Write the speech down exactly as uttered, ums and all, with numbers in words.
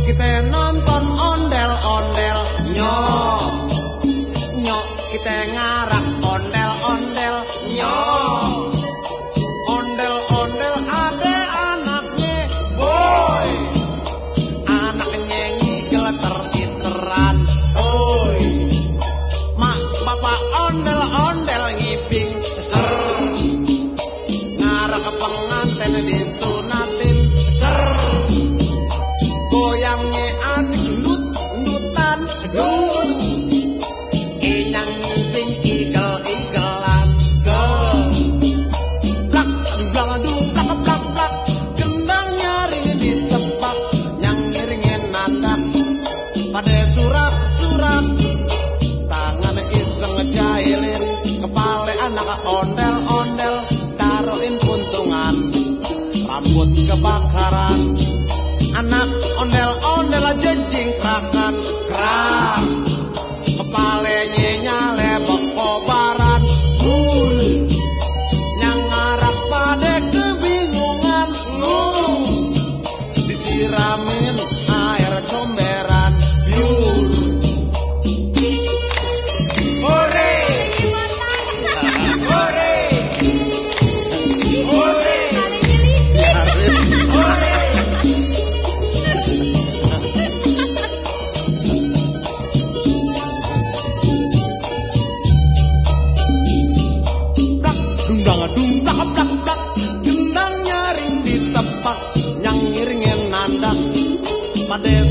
kita nonton ondel-ondel, nyok nyok kita ngarak ondel-ondel, nyok ondel-ondel ade anaknya boy, anaknya ngigel ter-iteran, oi mak bapak ondel-ondel ngiping ser, ngarak pengantin disunatin ser, goyangnya asik ndut-ndutan dut, inyang ngiping igel-igelan ke blak blak adung blak blak blak, gendang nyaring ditebak yang ngiringin nandak pada surak-surak, tangan iseng ngejailin kepala anak ondel-ondel, taruhin puntungan rambut kebakaran, anak ondel-ondel aja jingkrakan kerak, kepalanya nyale kobaran, bul yang ngarap pada kebingungan, lu disiramin air comberan biur. Hore hore hore hore. Blak dundang dung blak blak blak, gendang nyaring ditepak yang ngiringin nandak pada